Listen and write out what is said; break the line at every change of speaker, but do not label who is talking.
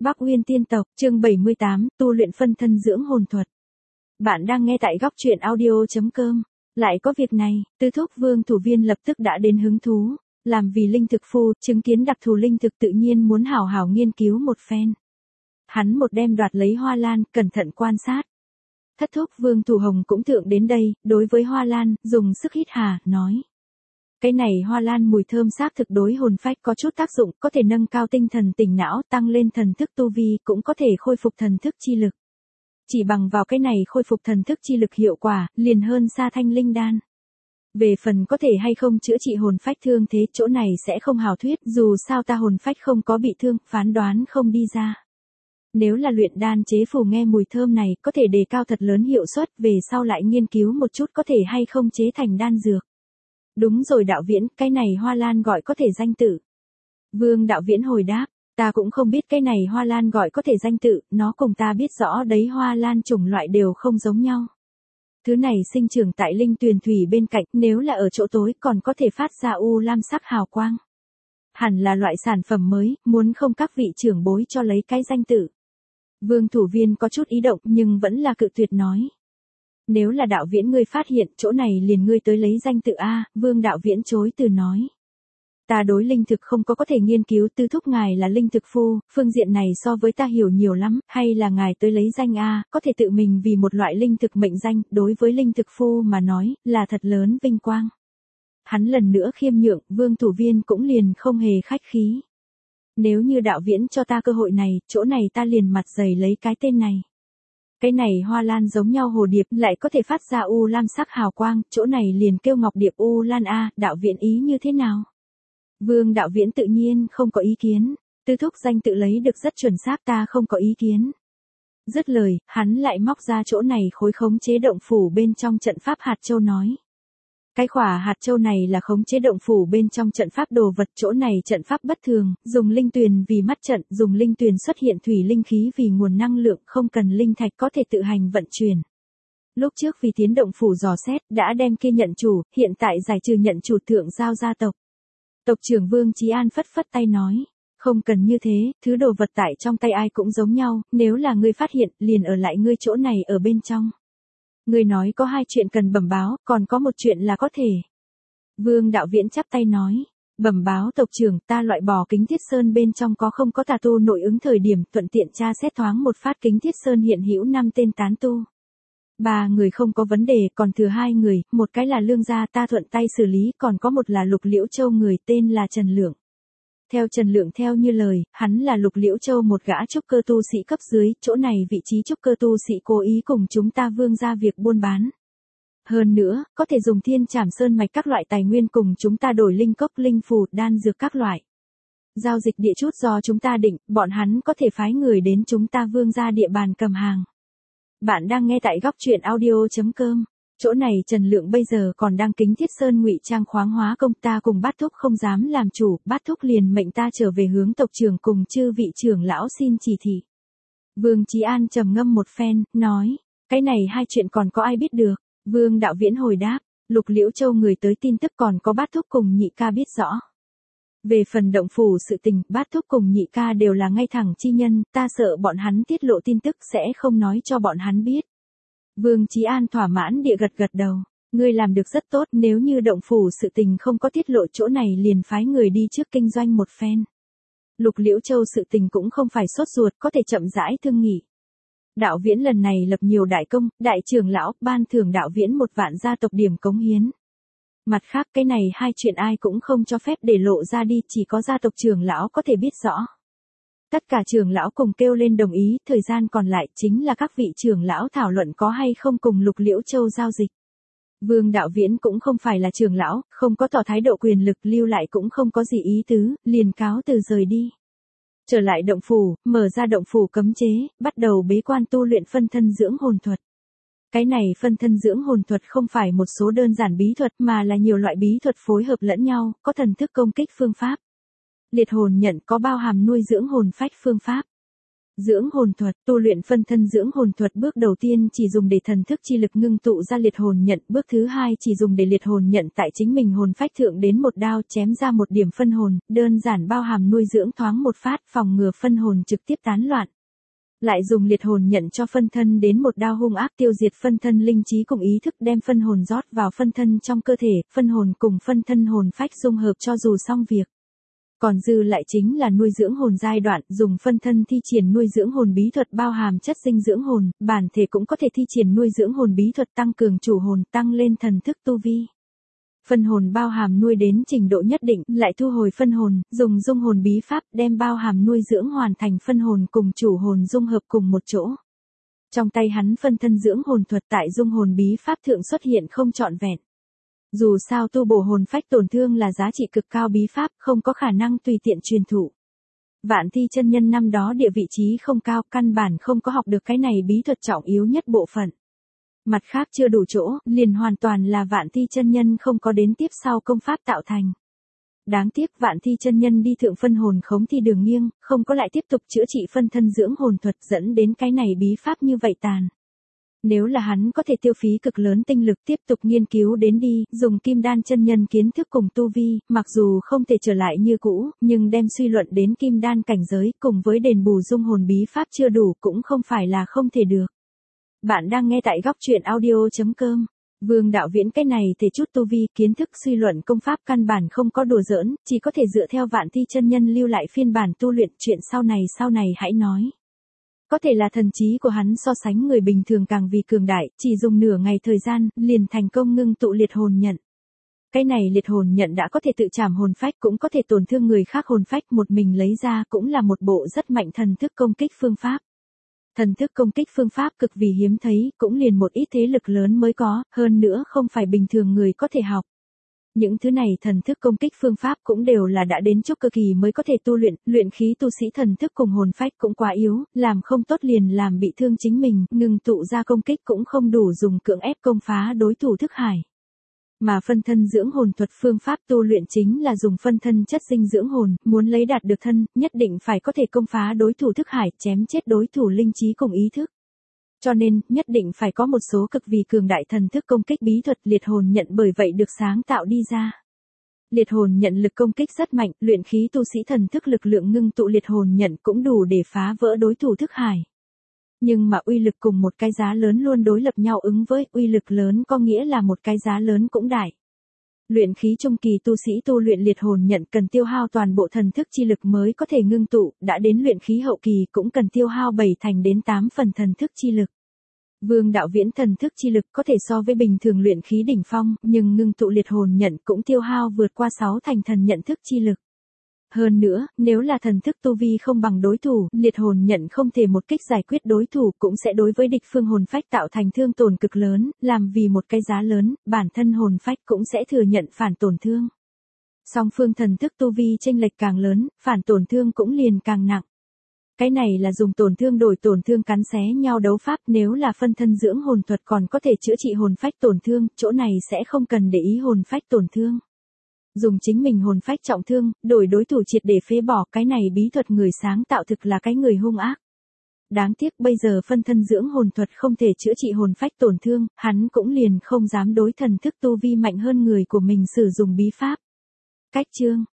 Bắc Uyên Tiên Tộc, chương 78, tu luyện phân thân dưỡng hồn thuật. Bạn đang nghe tại góc truyện audio.com. Lại có việc này, Tư Thúc Vương Thủ Viên lập tức đã đến hứng thú, làm vì linh thực phu, chứng kiến đặc thù linh thực tự nhiên muốn hảo hảo nghiên cứu một phen. Hắn một đêm đoạt lấy hoa lan, cẩn thận quan sát. Thất Thúc Vương Thủ Hồng cũng thượng đến đây, đối với hoa lan, dùng sức hít hà, nói. Cái này hoa lan mùi thơm xác thực đối hồn phách có chút tác dụng, có thể nâng cao tinh thần tỉnh não, tăng lên thần thức tu vi, cũng có thể khôi phục thần thức chi lực. Chỉ bằng vào cái này khôi phục thần thức chi lực hiệu quả, liền hơn xa thanh linh đan. Về phần có thể hay không chữa trị hồn phách thương thế, chỗ này sẽ không hảo thuyết, dù sao ta hồn phách không có bị thương, phán đoán không đi ra. Nếu là luyện đan chế phù nghe mùi thơm này, có thể đề cao thật lớn hiệu suất, về sau lại nghiên cứu một chút có thể hay không chế thành đan dược. Đúng rồi đạo viễn, cái này hoa lan gọi có thể danh tự. Vương đạo viễn hồi đáp, ta cũng không biết cái này hoa lan gọi có thể danh tự, nó cùng ta biết rõ đấy hoa lan chủng loại đều không giống nhau. Thứ này sinh trưởng tại linh tuyền thủy bên cạnh, nếu là ở chỗ tối còn có thể phát ra u lam sắc hào quang. Hẳn là loại sản phẩm mới, muốn không các vị trưởng bối cho lấy cái danh tự. Vương Thủ Viên có chút ý động nhưng vẫn là cự tuyệt nói. Nếu là đạo viễn ngươi phát hiện, chỗ này liền ngươi tới lấy danh tự A, Vương đạo viễn chối từ nói. Ta đối linh thực không có thể nghiên cứu, Tư Thúc ngài là linh thực phu, phương diện này so với ta hiểu nhiều lắm, hay là ngài tới lấy danh A, có thể tự mình vì một loại linh thực mệnh danh, đối với linh thực phu mà nói, là thật lớn vinh quang. Hắn lần nữa khiêm nhượng, Vương Thủ Viên cũng liền không hề khách khí. Nếu như đạo viễn cho ta cơ hội này, chỗ này ta liền mặt dày lấy cái tên này. Cái này hoa lan giống nhau hồ điệp, lại có thể phát ra u lam sắc hào quang, chỗ này liền kêu ngọc điệp u lan A, đạo viễn ý như thế nào? Vương đạo viễn tự nhiên không có ý kiến, Tư Thúc danh tự lấy được rất chuẩn xác, ta không có ý kiến. Dứt lời, hắn lại móc ra chỗ này khối khống chế động phủ bên trong trận pháp hạt châu nói. Cái khỏa hạt châu này là khống chế động phủ bên trong trận pháp đồ vật, chỗ này trận pháp bất thường, dùng linh tuyền vì mắt trận, dùng linh tuyền xuất hiện thủy linh khí vì nguồn năng lượng, không cần linh thạch có thể tự hành vận chuyển. Lúc trước vì tiến động phủ dò xét, đã đem kia nhận chủ, hiện tại giải trừ nhận chủ thượng giao gia tộc. Tộc trưởng Vương Chí An phất phất tay nói, không cần như thế, thứ đồ vật tại trong tay ai cũng giống nhau, nếu là ngươi phát hiện, liền ở lại ngươi chỗ này ở bên trong. Ngươi nói có hai chuyện cần bẩm báo, còn có một chuyện là có thể. Vương đạo viễn chắp tay nói, bẩm báo tộc trưởng, ta loại bỏ kính thiết sơn bên trong có không có tà tu nội ứng thời điểm, thuận tiện tra xét thoáng một phát kính thiết sơn hiện hữu 5 tên tán tu. 3 người không có vấn đề, còn thừa 2 người, một cái là Lương gia ta thuận tay xử lý, còn có một là Lục Liễu Châu người tên là Trần Lượng. Theo Trần Lượng theo như lời, hắn là Lục Liễu Châu một gã trúc cơ tu sĩ cấp dưới, chỗ này vị trí trúc cơ tu sĩ cố ý cùng chúng ta Vương gia việc buôn bán. Hơn nữa, có thể dùng thiên trảm sơn mạch các loại tài nguyên cùng chúng ta đổi linh cốc, linh phù, đan dược các loại. Giao dịch địa chút do chúng ta định, bọn hắn có thể phái người đến chúng ta Vương gia địa bàn cầm hàng. Bạn đang nghe tại góc truyện audio.com. Chỗ này Trần Lượng bây giờ còn đang kính thiết sơn ngụy trang khoáng hóa công, ta cùng Bát Thúc không dám làm chủ, Bát Thúc liền mệnh ta trở về hướng tộc trưởng cùng chư vị trưởng lão xin chỉ thị. Vương Chí An trầm ngâm một phen, nói, cái này hai chuyện còn có ai biết được? Vương đạo viễn hồi đáp, Lục Liễu Châu người tới tin tức còn có Bát Thúc cùng nhị ca biết rõ. Về phần động phủ sự tình, Bát Thúc cùng nhị ca đều là ngay thẳng chi nhân, ta sợ bọn hắn tiết lộ tin tức sẽ không nói cho bọn hắn biết. Vương Chí An thỏa mãn địa gật gật đầu, ngươi làm được rất tốt, nếu như động phủ sự tình không có tiết lộ chỗ này liền phái người đi trước kinh doanh một phen. Lục Liễu Châu sự tình cũng không phải sốt ruột, có thể chậm rãi thương nghị. Đạo viễn lần này lập nhiều đại công, đại trưởng lão, ban thưởng đạo viễn 1 vạn gia tộc điểm cống hiến. Mặt khác cái này hai chuyện ai cũng không cho phép để lộ ra đi, chỉ có gia tộc trưởng lão có thể biết rõ. Tất cả trưởng lão cùng kêu lên đồng ý, thời gian còn lại chính là các vị trưởng lão thảo luận có hay không cùng Lục Liễu Châu giao dịch. Vương đạo viễn cũng không phải là trưởng lão, không có tỏ thái độ quyền lực, lưu lại cũng không có gì ý tứ, liền cáo từ rời đi. Trở lại động phủ, mở ra động phủ cấm chế, bắt đầu bế quan tu luyện phân thân dưỡng hồn thuật. Cái này phân thân dưỡng hồn thuật không phải một số đơn giản bí thuật mà là nhiều loại bí thuật phối hợp lẫn nhau, có thần thức công kích phương pháp. Liệt hồn nhận có bao hàm nuôi dưỡng hồn phách phương pháp. Dưỡng hồn thuật, tu luyện phân thân dưỡng hồn thuật bước đầu tiên chỉ dùng để thần thức chi lực ngưng tụ ra liệt hồn nhận, bước thứ hai chỉ dùng để liệt hồn nhận tại chính mình hồn phách thượng đến một đao chém ra một điểm phân hồn, đơn giản bao hàm nuôi dưỡng thoáng một phát phòng ngừa phân hồn trực tiếp tán loạn. Lại dùng liệt hồn nhận cho phân thân đến một đao hung ác tiêu diệt phân thân linh trí cùng ý thức đem phân hồn rót vào phân thân trong cơ thể, phân hồn cùng phân thân hồn phách dung hợp cho dù xong việc. Còn dư lại chính là nuôi dưỡng hồn giai đoạn, dùng phân thân thi triển nuôi dưỡng hồn bí thuật bao hàm chất dinh dưỡng hồn, bản thể cũng có thể thi triển nuôi dưỡng hồn bí thuật tăng cường chủ hồn, tăng lên thần thức tu vi. Phân hồn bao hàm nuôi đến trình độ nhất định, lại thu hồi phân hồn, dùng dung hồn bí pháp đem bao hàm nuôi dưỡng hoàn thành phân hồn cùng chủ hồn dung hợp cùng một chỗ. Trong tay hắn phân thân dưỡng hồn thuật tại dung hồn bí pháp thượng xuất hiện không trọn vẹn. Dù sao tu bổ hồn phách tổn thương là giá trị cực cao bí pháp, không có khả năng tùy tiện truyền thụ. Vạn Thi chân nhân năm đó địa vị trí không cao, căn bản không có học được cái này bí thuật trọng yếu nhất bộ phận. Mặt khác chưa đủ chỗ, liền hoàn toàn là Vạn Thi chân nhân không có đến tiếp sau công pháp tạo thành. Đáng tiếc Vạn Thi chân nhân đi thượng phân hồn khống thi đường nghiêng, không có lại tiếp tục chữa trị phân thân dưỡng hồn thuật dẫn đến cái này bí pháp như vậy tàn. Nếu là hắn có thể tiêu phí cực lớn tinh lực tiếp tục nghiên cứu đến đi, dùng kim đan chân nhân kiến thức cùng tu vi, mặc dù không thể trở lại như cũ, nhưng đem suy luận đến kim đan cảnh giới cùng với đền bù dung hồn bí pháp chưa đủ cũng không phải là không thể được. Bạn đang nghe tại góc truyện audio.com. Vương Đạo Viễn cái này thể chút tu vi kiến thức suy luận công pháp căn bản không có đùa giỡn, chỉ có thể dựa theo Vạn Thi chân nhân lưu lại phiên bản tu luyện, chuyện sau này hãy nói. Có thể là thần trí của hắn so sánh người bình thường càng vì cường đại, chỉ dùng nửa ngày thời gian, liền thành công ngưng tụ liệt hồn nhận. Cái này liệt hồn nhận đã có thể tự trảm hồn phách cũng có thể tổn thương người khác hồn phách, một mình lấy ra cũng là một bộ rất mạnh thần thức công kích phương pháp. Thần thức công kích phương pháp cực vì hiếm thấy, cũng liền một ít thế lực lớn mới có, hơn nữa không phải bình thường người có thể học. Những thứ này thần thức công kích phương pháp cũng đều là đã đến trúc cơ kỳ mới có thể tu luyện, luyện khí tu sĩ thần thức cùng hồn phách cũng quá yếu, làm không tốt liền làm bị thương chính mình, ngừng tụ ra công kích cũng không đủ dùng cưỡng ép công phá đối thủ thức hải. Mà phân thân dưỡng hồn thuật phương pháp tu luyện chính là dùng phân thân chất dinh dưỡng hồn, muốn lấy đạt được thân, nhất định phải có thể công phá đối thủ thức hải, chém chết đối thủ linh trí cùng ý thức. Cho nên, nhất định phải có một số cực vì cường đại thần thức công kích bí thuật liệt hồn nhận bởi vậy được sáng tạo đi ra. Liệt hồn nhận lực công kích rất mạnh, luyện khí tu sĩ thần thức lực lượng ngưng tụ liệt hồn nhận cũng đủ để phá vỡ đối thủ thức hải. Nhưng mà uy lực cùng một cái giá lớn luôn đối lập nhau ứng với, uy lực lớn có nghĩa là một cái giá lớn cũng đại. Luyện khí trung kỳ tu sĩ tu luyện liệt hồn nhận cần tiêu hao toàn bộ thần thức chi lực mới có thể ngưng tụ, đã đến luyện khí hậu kỳ cũng cần tiêu hao 7 thành đến 8 phần thần thức chi lực. Vương Đạo Viễn thần thức chi lực có thể so với bình thường luyện khí đỉnh phong, nhưng ngưng tụ liệt hồn nhận cũng tiêu hao vượt qua 6 thành thần nhận thức chi lực. Hơn nữa, nếu là thần thức tu vi không bằng đối thủ, liệt hồn nhận không thể một kích giải quyết đối thủ cũng sẽ đối với địch phương hồn phách tạo thành thương tổn cực lớn, làm vì một cái giá lớn, bản thân hồn phách cũng sẽ thừa nhận phản tổn thương. Song phương thần thức tu vi chênh lệch càng lớn, phản tổn thương cũng liền càng nặng. Cái này là dùng tổn thương đổi tổn thương cắn xé nhau đấu pháp, nếu là phân thân dưỡng hồn thuật còn có thể chữa trị hồn phách tổn thương, chỗ này sẽ không cần để ý hồn phách tổn thương. Dùng chính mình hồn phách trọng thương, đổi đối thủ triệt để phế bỏ, cái này bí thuật người sáng tạo thực là cái người hung ác. Đáng tiếc bây giờ phân thân dưỡng hồn thuật không thể chữa trị hồn phách tổn thương, hắn cũng liền không dám đối thần thức tu vi mạnh hơn người của mình sử dụng bí pháp. Cách chương